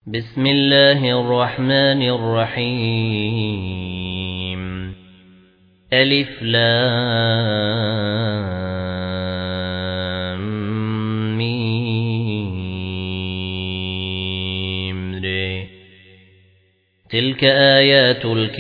بسم الله الرحمن الرحيم ألف لام ميم تلك آيات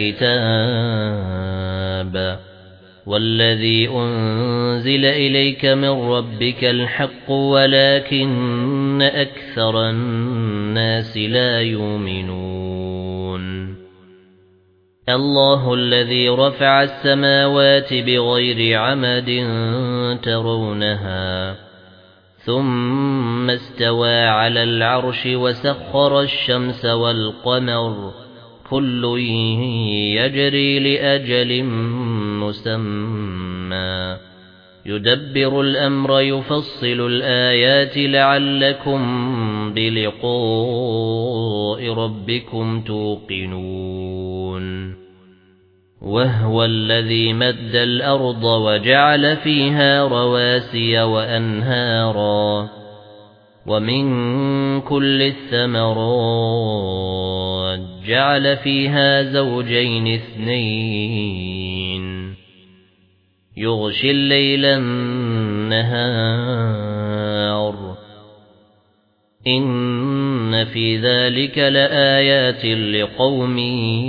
الكتاب والذي أنزل إليك من ربك الحق ولكن أكثر الناس لا يؤمنون الله الذي رفع السماوات بغير عمد ترونها ثم استوى على العرش وسخر الشمس والقمر كل يجري لأجل مسمى يدبر الأمر يفصل الآيات لعلكم بلقاء ربكم توقنون وهو الذي مد الأرض وجعل فيها رواسي وأنهارا ومن كل الثمرات جعل فيها زوجين اثنين يغشي الليل النهار إن في ذلك لآيات لقوم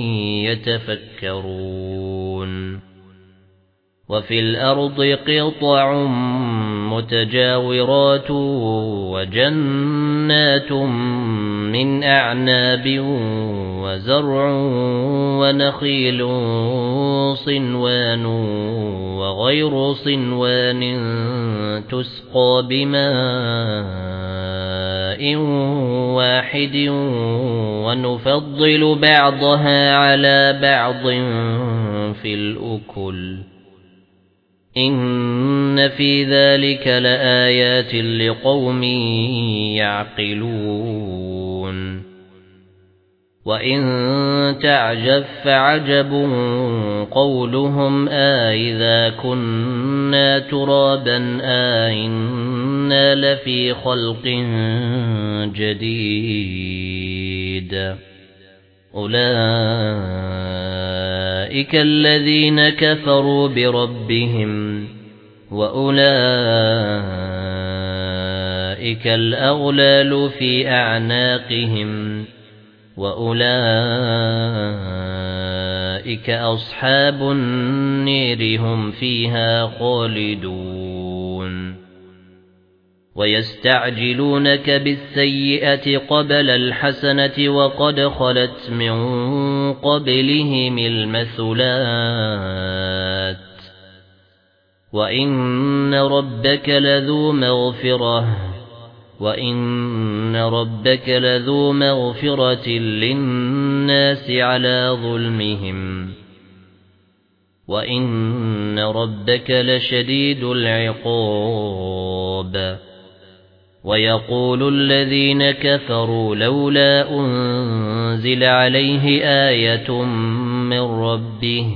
يتفكرون وفي الأرض قطع متجاورات وجنات من أعناب وزرع ونخيل صنوان وغير صنوان تسقى بماء واحد ونفضل بعضها على بعض في الأكل إن في ذلك لآيات لقوم يعقلون وإن تعجب فعجب قولهم إذا كنا ترابا إنا لفي خلق جديد أولئك الذين كفروا بربهم وأولئك الأغلال في أعناقهم وأولئك أصحاب النير هم فيها خالدون ويستعجلونك بالسيئة قبل الحسنة وقد خلت من قبلهم المثلات وإن ربك لذو مغفرة للناس على ظلمهم وإن ربك لشديد العقاب ويقول الذين كفروا لولا أنزل عليه آية من ربه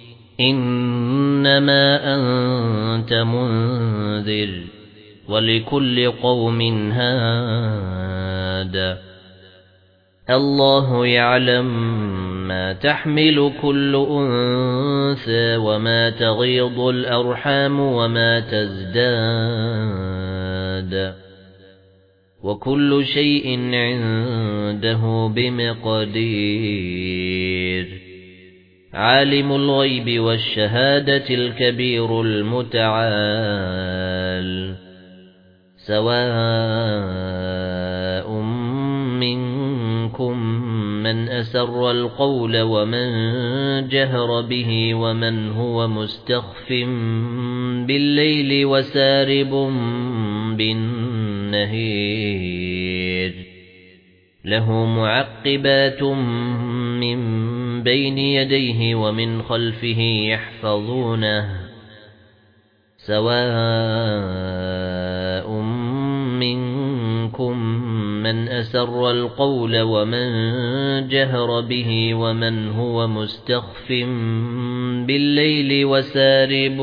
إنما أنت منذر ولكل قوم هاد الله يعلم ما تحمل كل أنثى وما تغيض الأرحام وما تزداد وكل شيء عنده بمقدير عالم الغيب والشهادة الكبير المتعال سواء منكم من أسر القول ومن جهر به ومن هو مستخف بالليل وسارب بالنهار له معقبات من بين يديه ومن خلفه يحفظونه سواء منكم من أسر القول ومن جهر به ومن هو مستخف بالليل وسارب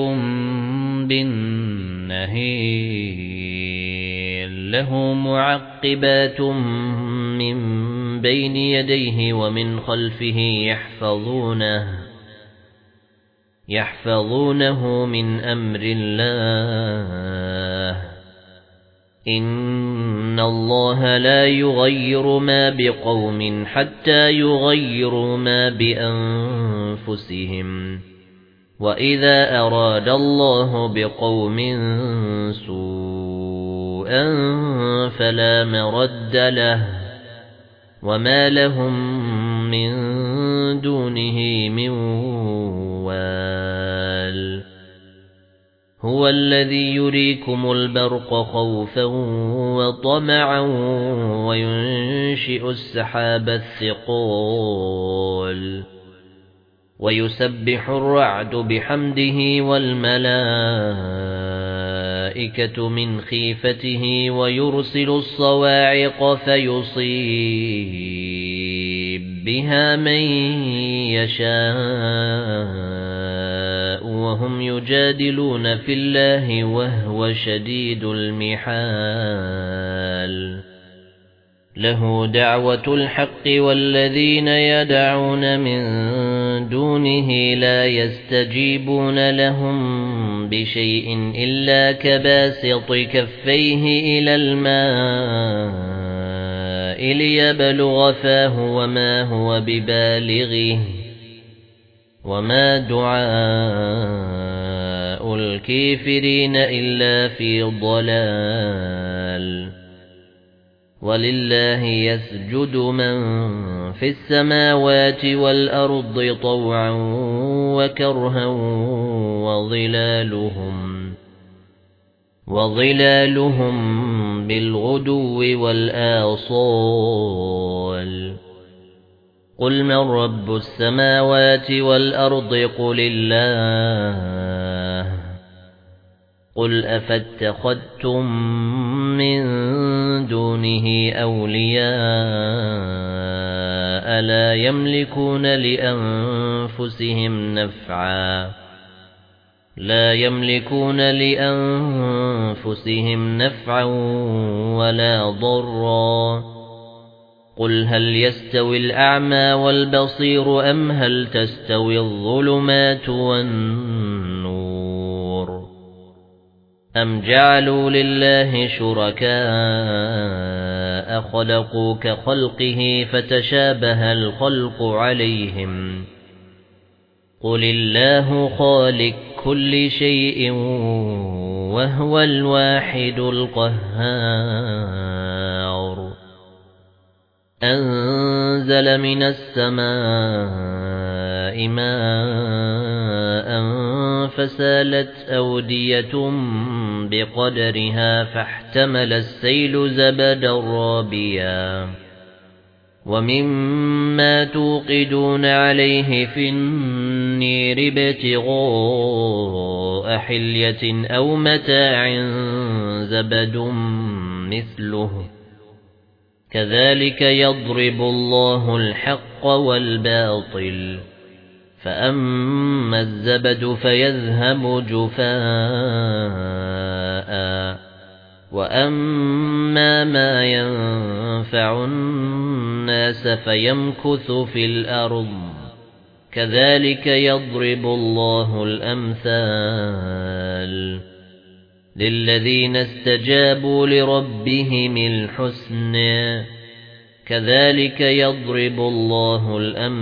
بالنهار له معقبات من بين يديه ومن خلفه يحفظونه من أمر الله إن الله لا يغير ما بقوم حتى يغيروا ما بأنفسهم وإذا أراد الله بقوم سوءا فلا مرد له وما لهم من دونه من وال هو الذي يريكم البرق خوفا وطمعا وينشئ السحاب الثقال ويسبح الرعد بحمده والملائكة من خيفته ويرسل الصواعق فيصيب بها من يشاء وهم يجادلون في الله وهو شديد المحال له دعوة الحق والذين يدعون من دونه لا يستجيبون لهم بشيء إلا كباسط كفيه إلى الماء ليبلغ فاه وما هو ببالغه وما دعاء الكافرين إلا في ضلال ولله يسجد من في السماوات والأرض طوعا وكرها وظلالهم بالغدو والآصال قل من رب السماوات والأرض قل الله قل أفاتخذتم من دونه أولياء لا يملكون لأنفسهم نفعا ولا ضرا قل هل يستوي الأعمى والبصير أم هل تستوي الظلمات والنور أم جعلوا لله شركاء خلقوا كخلقه فتشابه الخلق عليهم قل الله خالق كل شيء وهو الواحد القهار أنزل من السماء ماء فسالت أودية بقدرها فاحتمل السيل زبدا رابيا ومما توقدون عليه في النير ابتغاء حلية أو متاع زبد مثله كذلك يضرب الله الحق والباطل فأما الزبد فيذهب جفاء وأما ما ينفع الناس فيمكث في الأرض كذلك يضرب الله الأمثال للذين استجابوا لربهم الحسنى كذلك يضرب الله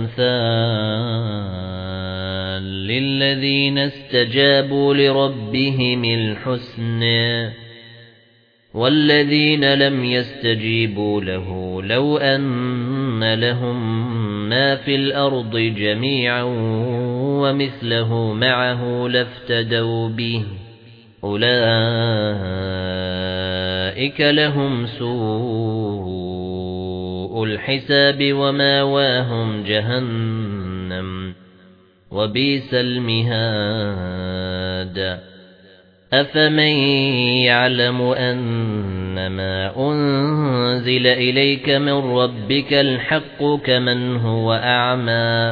الأمثال للذين استجابوا لربهم الحسنى والذين لم يستجيبوا له لو أن لهم ما في الأرض جميعا ومثله معه لافتدوا به أولئك لهم سوء الحساب وماواهم جهنم وبئس المهاد أفمن يعلم أنما أنزل إليك من ربك الحق كمن هو أعمى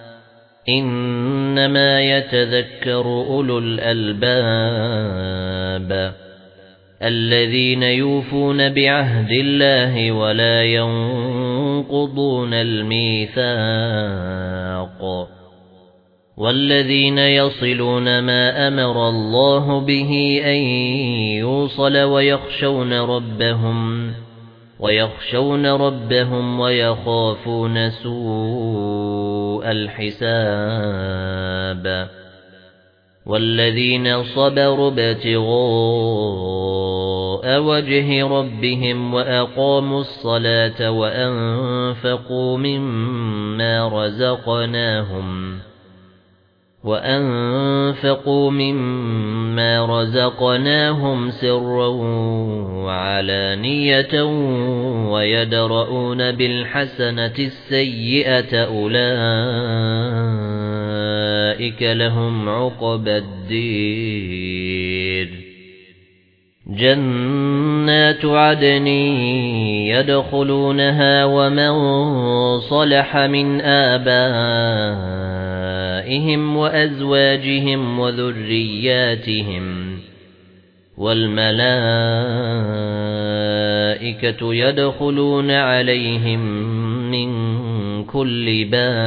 إنما يتذكر أولو الألباب الذين يوفون بعهد الله ولا ينقضون ينقضون الميثاق والذين يصلون ما أمر الله به أن يوصل ويخشون ربهم ويخافون سوء الحساب والذين صبروا ابتغاء وجه ربهم وأقاموا الصلاة وأنفقوا مما رزقناهم سرا وعلانية ويدرؤون بالحسنة السيئة أولئك لهم عقبى الدير جنات عدن يدخلونها ومن صلح من آبائهم وأزواجهم وذرياتهم والملائكة يدخلون عليهم من كل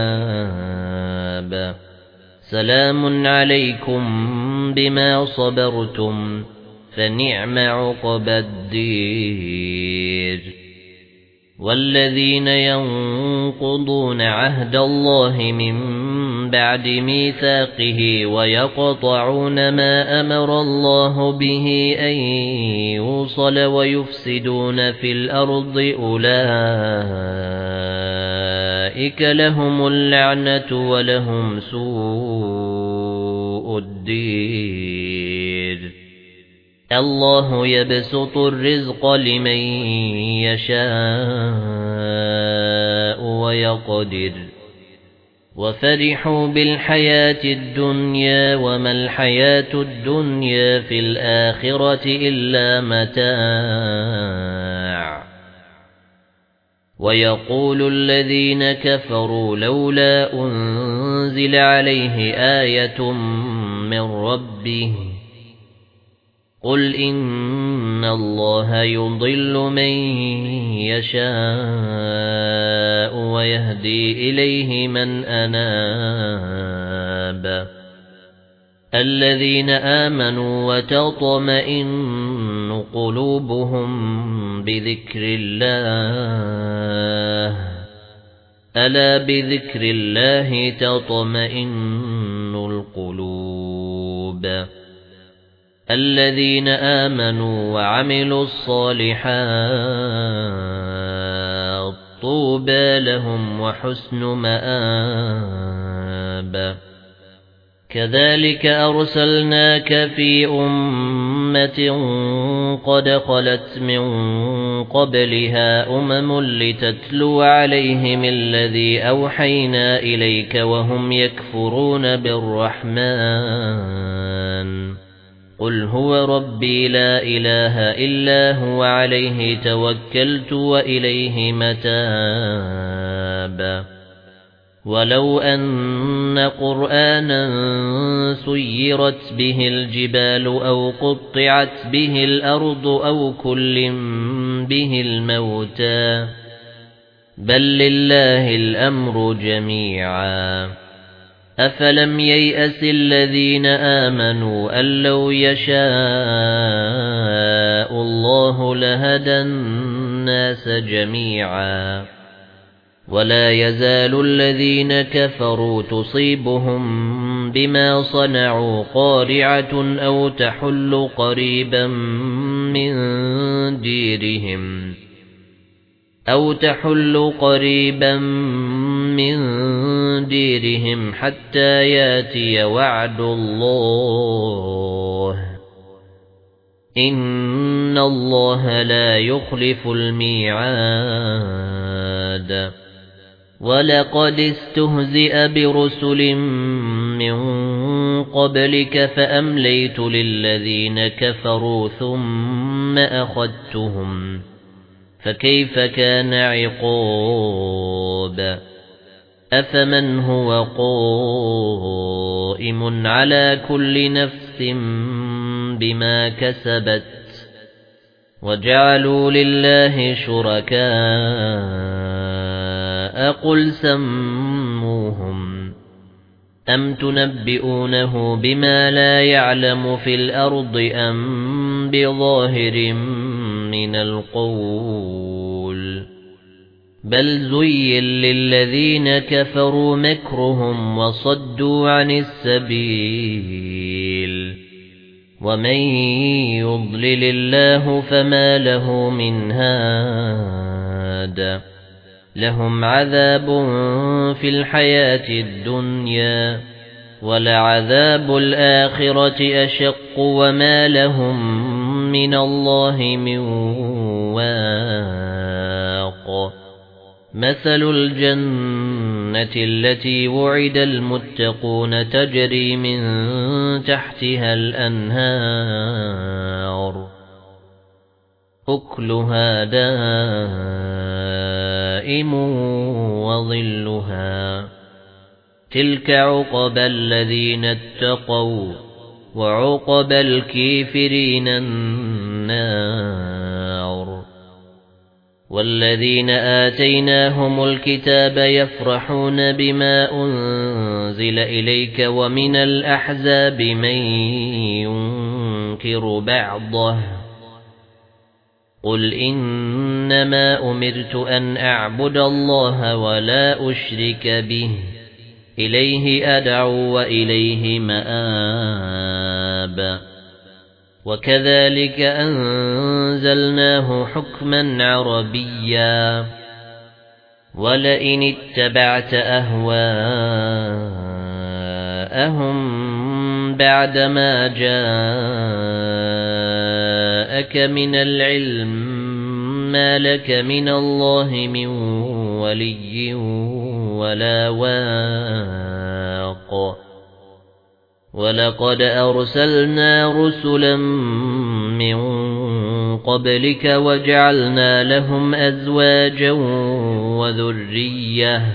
باب سلام عليكم بما صبرتم فنعم عقبى الدير والذين ينقضون عهد الله من بعد ميثاقه ويقطعون ما أمر الله به أن يوصل ويفسدون في الأرض أولئك لهم اللعنة ولهم سوء الدير الله يبسط الرزق لمن يشاء ويقدر وفرحوا بالحياة الدنيا وما الحياة الدنيا في الآخرة إلا متاع ويقول الذين كفروا لولا أنزل عليه آية من ربه قل إن الله يضل من يشاء ويهدي إليه من أناب الذين آمنوا وتطمئن قلوبهم بذكر الله ألا بذكر الله تطمئن القلوب الذين آمنوا وعملوا الصالحات طوبى لهم وحسن مآب كذلك أرسلناك في أمة قد خلت من قبلها لتتلو عليهم الذي أوحينا إليك وهم يكفرون بالرحمن قل هو ربي لا إله إلا هو عليه توكلت وإليه متاب ولو أن قرآنا سيرت به الجبال أو قطعت به الأرض أو كلم به الموتى بل لله الأمر جميعا أفلم ييأس الذين آمنوا أن لو يشاء الله لهدى الناس جميعا ولا يزال الذين كفروا تصيبهم بما صنعوا قارعة أو تحل قريبا من ديرهم حتى ياتي وعد الله إن الله لا يخلف الميعاد ولقد استهزئ برسل من قبلك فأمليت للذين كفروا ثم أخذتهم فكيف كان عقاب أفمن هو قائم على كل نفس بما كسبت وجعلوا لله شركاء قل سموهم أم تنبئونه بما لا يعلم في الأرض أم بظاهر من القول بل زين للذين كفروا مكرهم وصدوا عن السبيل ومن يضلل الله فما له من هاد لهم عذاب في الحياة الدنيا ولعذاب الآخرة أشق وما لهم من الله من واق مثل الجنة التي وعد المتقون تجري من تحتها الأنهار أكلها دائم وظلها تلك عقبى الذين اتقوا وعقبى الكافرين النار والذين آتيناهم الكتاب يفرحون بما أنزل إليك ومن الأحزاب من ينكر بعضه قل إنما أمرت أن أعبد الله ولا أشرك به إليه أدعو وإليه مآب وكذلك أنزلناه حكما عربيا ولئن اتبعت أهواءهم بعدما جاءك من العلم ما لك من الله من ولي ولا واق ولقد أرسلنا رسلا من قبلك وجعلنا لهم أزواجا وذرية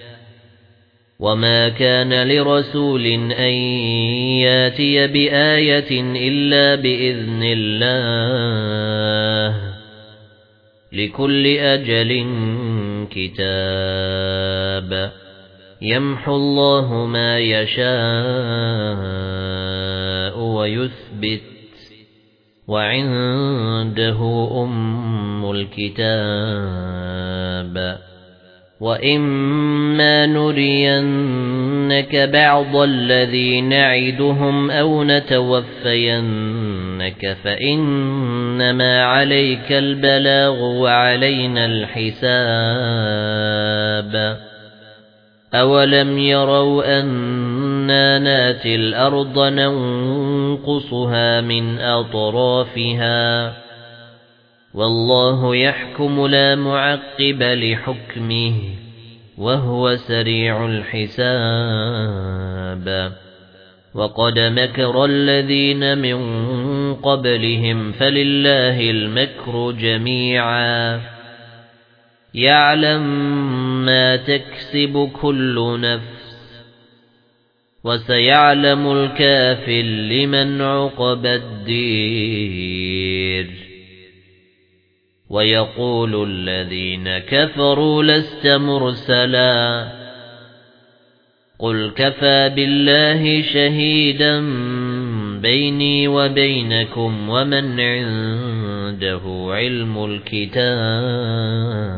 وما كان لرسول أن ياتي بآية إلا بإذن الله لكل أجل كتاب يمحو الله ما يشاء ويثبت وعنده أم الكتاب وإما نرينك بعض الذي نعدهم أو نتوفينك فإنما عليك البلاغ وعلينا الحساب أولم يروا أنا ناتي الأرض ننقصها من أطرافها والله يحكم لا معقب لحكمه وهو سريع الحساب وقد مكر الذين من قبلهم فلله المكر جميعا يعلم ما تكسب كل نفس وسيعلم الكافر لمن عقبى الدير ويقول الذين كفروا لست مرسلا قل كفى بالله شهيدا بيني وبينكم ومن عنده علم الكتاب